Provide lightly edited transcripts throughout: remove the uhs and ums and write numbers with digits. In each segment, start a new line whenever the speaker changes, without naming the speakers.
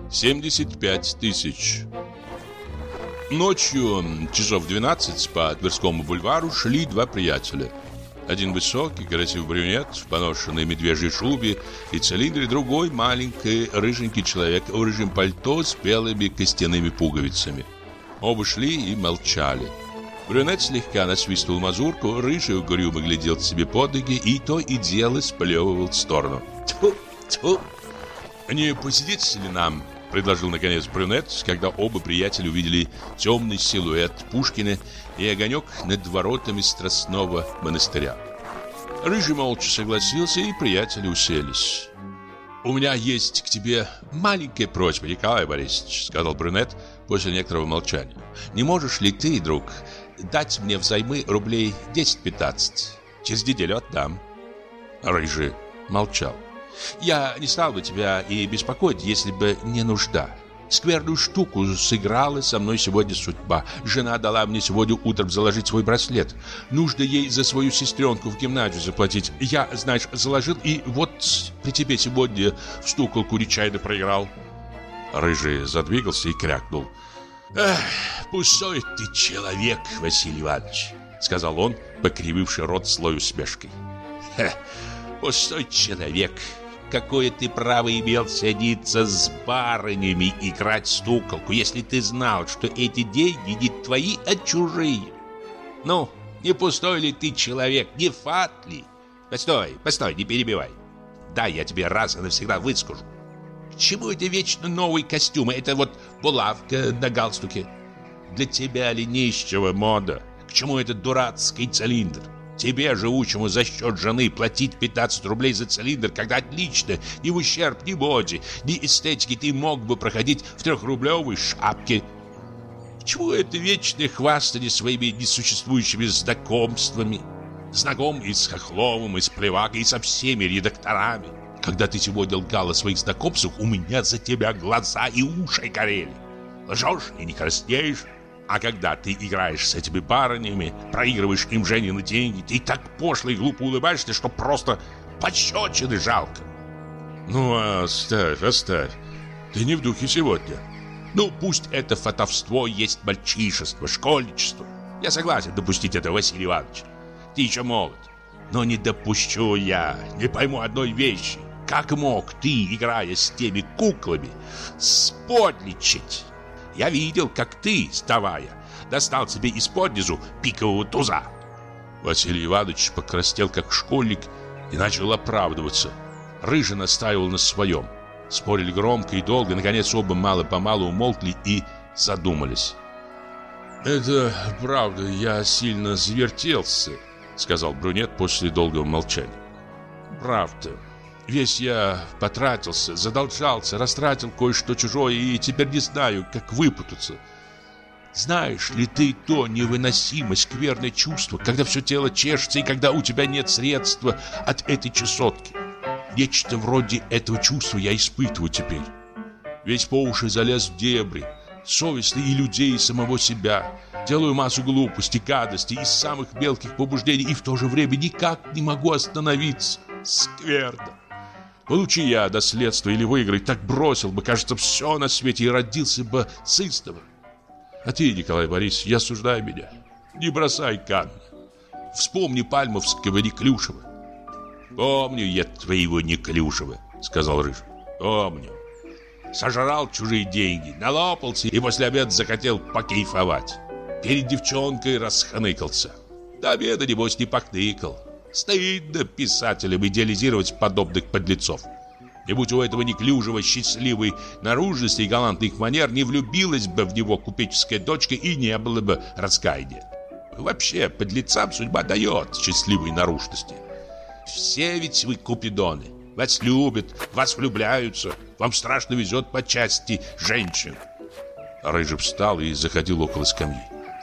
75 тысяч. Ночью, часов 12, по Тверскому бульвару шли два приятеля. Один высокий, красивый брюнет в поношенной медвежьей шубе и цилиндре, другой маленький, рыженький человек в рыжем пальто с белыми костяными пуговицами. Оба шли и молчали. Брюнет слегка насвистывал мазурку, рыжий угрюмо глядел себе под ноги и то и дело сплевывал в сторону. «Тьфу, тьфу! Не посидите ли нам?» — предложил наконец брюнет, когда оба приятеля увидели темный силуэт Пушкина и огонек над воротами Страстного монастыря. Рыжий молча согласился, и приятели уселись. «У меня есть к тебе маленькая просьба, Николай Борисович», — сказал брюнет после некоторого молчания. «Не можешь ли ты, друг, дать мне взаймы рублей 10-15? Через неделю отдам». Рыжий молчал. «Я не стал бы тебя и беспокоить, если бы не нужда. Скверную штуку сыграла со мной сегодня судьба. Жена дала мне сегодня утром заложить свой браслет. Нужно ей за свою сестренку в гимназию заплатить. Я, знаешь, заложил, и вот при тебе сегодня в стуколку нечаянно проиграл». Рыжий задвигался и крякнул. «Эх, пустой ты человек, Василий Иванович», — сказал он, покрививший рот злой усмешкой. «Пустой человек. Какое ты право имел садиться с барынями и играть в стуколку, если ты знал, что эти деньги не твои, а чужие? Ну, не пустой ли ты человек, не фат ли? Постой, не перебивай. Да, я тебе раз и навсегда выскажу. К чему это вечно новые костюмы? Это вот булавка на галстуке. Для тебя ли нищего мода? К чему этот дурацкий цилиндр? Тебе, живучему за счет жены, платить 15 рублей за цилиндр, когда отлично, ни в ущерб ни моде, ни эстетике ты мог бы проходить в 3-рублевой шапке. К чему это вечное хвастание своими несуществующими знакомствами? Знаком и с Хохловым, и с Плевакой, и со всеми редакторами. Когда ты сегодня лгал о своих знакомствах, у меня за тебя глаза и уши горели. Лжешь и не краснеешь. А когда ты играешь с этими барынями, проигрываешь им Женины деньги, ты так пошло и глупо улыбаешься, что просто пощечины жалко. Ну, оставь. Ты не в духе сегодня. Ну, пусть это фатовство есть мальчишество, школьничество. Я согласен допустить это, Василий Иванович. Ты еще молод. Но не допущу я, не пойму одной вещи. Как мог ты, играя с теми куклами, сподличить? Я видел, как ты, вставая, достал себе из-под низу пикового туза. Василий Иванович покраснел, как школьник, и начал оправдываться. Рыжий настаивал на своем. Спорили громко и долго. Наконец оба мало-помалу умолкли и задумались. «Это правда, я сильно завертелся», — сказал брюнет после долгого молчания. «Правда. Весь я потратился, задолжался, растратил кое-что чужое и теперь не знаю, как выпутаться. Знаешь ли ты то невыносимо скверное чувство, когда все тело чешется и когда у тебя нет средства от этой чесотки? Нечто вроде этого чувства я испытываю теперь. Весь по уши залез в дебри, совестный и людей, и самого себя. Делаю массу глупостей, гадостей из самых мелких побуждений и в то же время никак не могу остановиться. Скверно. Получи я наследство или выиграть, так бросил бы, кажется, все на свете и родился бы сыном. А ты, Николай Борисович, я осуждаю меня. Не бросай камня. Вспомни Пальмовского Неклюшева. Помню я твоего Неклюшева, сказал Рыжий. Помню. Сожрал чужие деньги, налопался и после обеда захотел покейфовать. Перед девчонкой расхныкался. До обеда, небось, не покныкал. Стыдно писателям идеализировать подобных подлецов. Не будь у этого Неклюжева счастливой наружности и галантных манер, не влюбилась бы в него купеческая дочка и не было бы раскаяния. Вообще, подлецам судьба дает счастливые наружности. Все ведь вы купидоны. Вас любят, вас влюбляются. Вам страшно везет по части женщин. Рыжий встал и заходил около скамьи.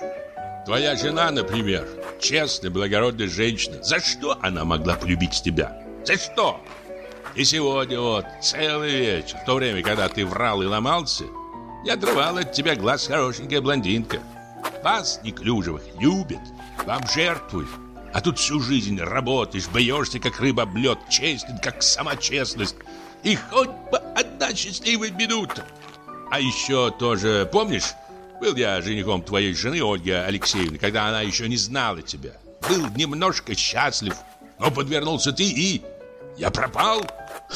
Твоя жена, например, честная, благородная женщина. За что она могла полюбить тебя? За что? И сегодня вот целый вечер, в то время, когда ты врал и ломался, не отрывала от тебя глаз хорошенькая блондинка. Вас, Неклюжевых, любят, вам жертвуют. А тут всю жизнь работаешь, бьешься, как рыба об лед, честен, как сама честность. И хоть бы одна счастливая минута. А еще тоже, помнишь, был я женихом твоей жены, Ольги Алексеевны, когда она еще не знала тебя. Был немножко счастлив, но подвернулся ты, и я пропал.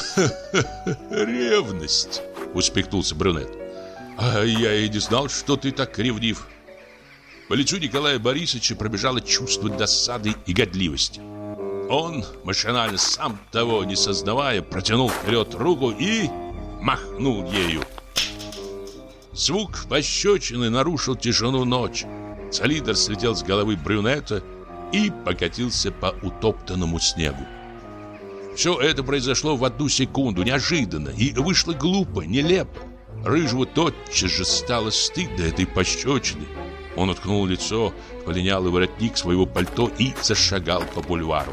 Ревность, усмехнулся брюнет. А я и не знал, что ты так ревнив. По лицу Николая Борисовича пробежало чувство досады и годливости. Он, машинально, сам того не сознавая, протянул вперед руку и махнул ею. Звук пощечины нарушил тишину ночи. Цилиндр слетел с головы брюнета и покатился по утоптанному снегу. Все это произошло в одну секунду, неожиданно, и вышло глупо, нелепо. Рыжему тотчас же стало стыдно этой пощечины. Он уткнул лицо в полинялый воротник своего пальто и зашагал по бульвару.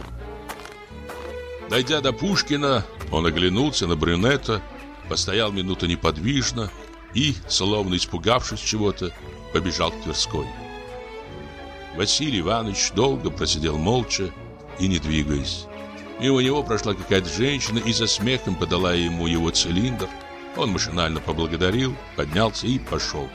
Дойдя до Пушкина, он оглянулся на брюнета, постоял минуту неподвижно и, словно испугавшись чего-то, побежал к Тверской. Василий Иванович долго просидел молча и не двигаясь. Мимо него прошла какая-то женщина и со смехом подала ему его цилиндр. Он машинально поблагодарил, поднялся и пошел.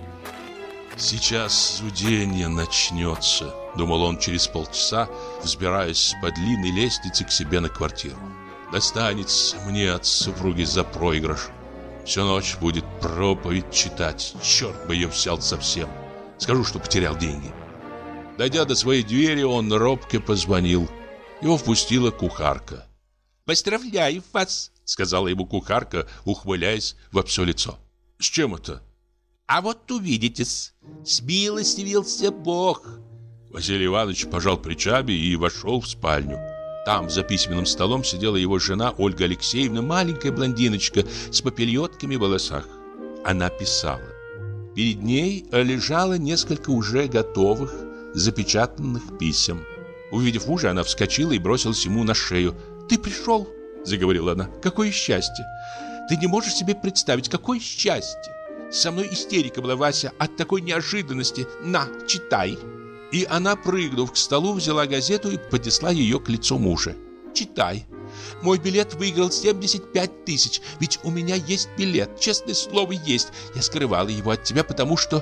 «Сейчас зуденье начнется», — думал он через полчаса, взбираясь по длинной лестнице к себе на квартиру. «Достанется мне от супруги за проигрыш. Всю ночь будет проповедь читать. Черт бы ее взял совсем. Скажу, что потерял деньги». Дойдя до своей двери, он робко позвонил. Его впустила кухарка. «Поздравляю вас», — сказала ему кухарка, ухмыляясь во все лицо. «С чем это?» «А вот увидитесь, смилостивился Бог». Василий Иванович пожал плечами и вошел в спальню. Там за письменным столом сидела его жена Ольга Алексеевна, маленькая блондиночка с попельотками в волосах. Она писала. Перед ней лежало несколько уже готовых, запечатанных писем. Увидев мужа, она вскочила и бросилась ему на шею. «Ты пришел?» — заговорила она. «Какое счастье! Ты не можешь себе представить, какое счастье! Со мной истерика была, Вася, от такой неожиданности. На, читай!» И она, прыгнув к столу, взяла газету и поднесла ее к лицу мужа. «Читай. Мой билет выиграл 75 тысяч. Ведь у меня есть билет, честное слово, есть. Я скрывала его от тебя, потому что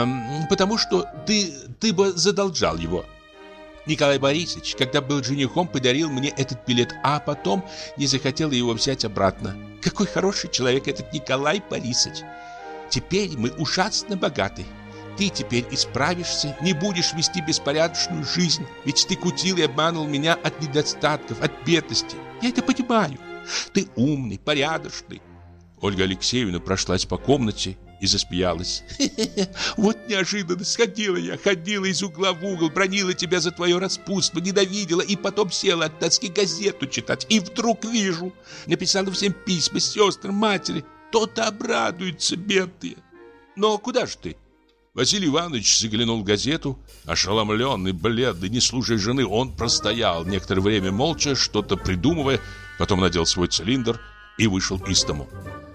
ты бы задолжал его. Николай Борисович, когда был женихом, подарил мне этот билет, а потом не захотел его взять обратно. Какой хороший человек этот Николай Борисович. Теперь мы ужасно богаты. Ты теперь исправишься, не будешь вести беспорядочную жизнь, ведь ты кутил и обманул меня от недостатков, от бедности. Я это понимаю. Ты умный, порядочный». Ольга Алексеевна прошлась по комнате и засмеялась. «Вот неожиданно ходила из угла в угол, бранила тебя за твое распутство, ненавидела, и потом села от тоски газету читать. И вдруг вижу, написала всем письма, сестрам, матери. То-то обрадуются бедные. Но куда же ты?» Василий Иванович заглянул в газету. Ошеломленный, бледный, не слушая жены, он простоял некоторое время молча, что-то придумывая, потом надел свой цилиндр и вышел из дому.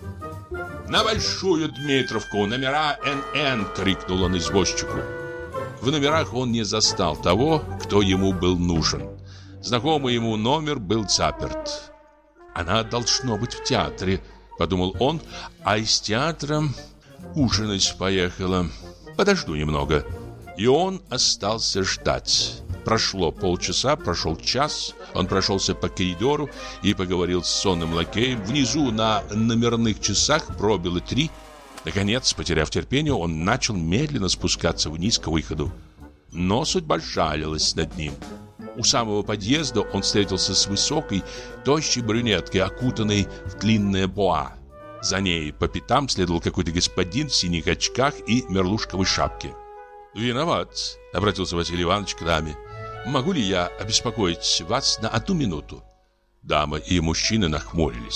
«На Большую Дмитровку, номера НН!» — крикнул он извозчику. В номерах он не застал того, кто ему был нужен. Знакомый ему номер был заперт. «Она должно быть в театре», — подумал он, «а из театра ужинать поехала. Подожду немного». И он остался ждать. Прошло полчаса, прошел час. Он прошелся по коридору и поговорил с сонным лакеем. Внизу на номерных часах пробило 3. Наконец, потеряв терпение, он начал медленно спускаться вниз к выходу. Но судьба жалилась над ним. У самого подъезда он встретился с высокой, тощей брюнеткой, окутанной в длинное боа. За ней по пятам следовал какой-то господин в синих очках и мерлушковой шапке. «Виноват», — обратился Василий Иванович к даме. «Могу ли я обеспокоить вас на 1 минуту?» Дама и мужчина нахмурились.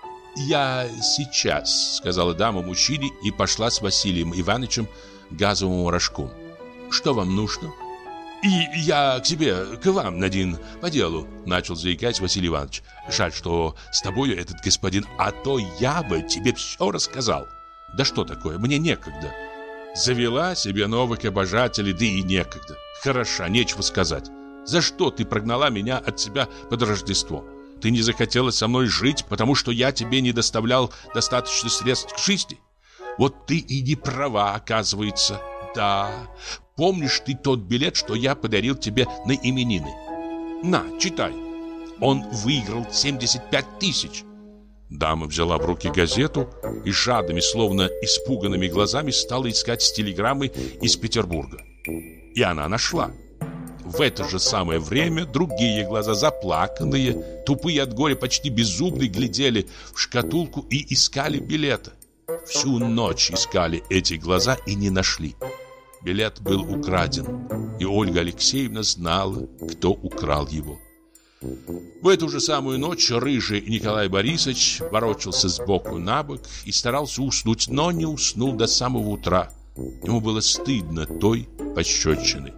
«Я сейчас», — сказала дама мужчине и пошла с Василием Ивановичем к газовому рожку. «Что вам нужно?» «И я к тебе, к вам, Надин, по делу», — начал заикать Василий Иванович. «Жаль, что с тобою этот господин, а то я бы тебе все рассказал». «Да что такое, мне некогда». Завела себе новых обожателей, да и некогда. Хороша, нечего сказать. За что ты прогнала меня от себя под Рождество? Ты не захотела со мной жить, потому что я тебе не доставлял достаточно средств к жизни? Вот ты и не права, оказывается. Да, помнишь ты тот билет, что я подарил тебе на именины? На, читай. Он выиграл 75 тысяч. Дама взяла в руки газету и жадными, словно испуганными глазами стала искать телеграммы из Петербурга. И она нашла. В это же самое время другие глаза, заплаканные, тупые от горя, почти беззубные, глядели в шкатулку и искали билета. Всю ночь искали эти глаза и не нашли. Билет был украден, и Ольга Алексеевна знала, кто украл его. В эту же самую ночь рыжий Николай Борисович ворочался сбоку на бок и старался уснуть, но не уснул до самого утра. Ему было стыдно той пощечины.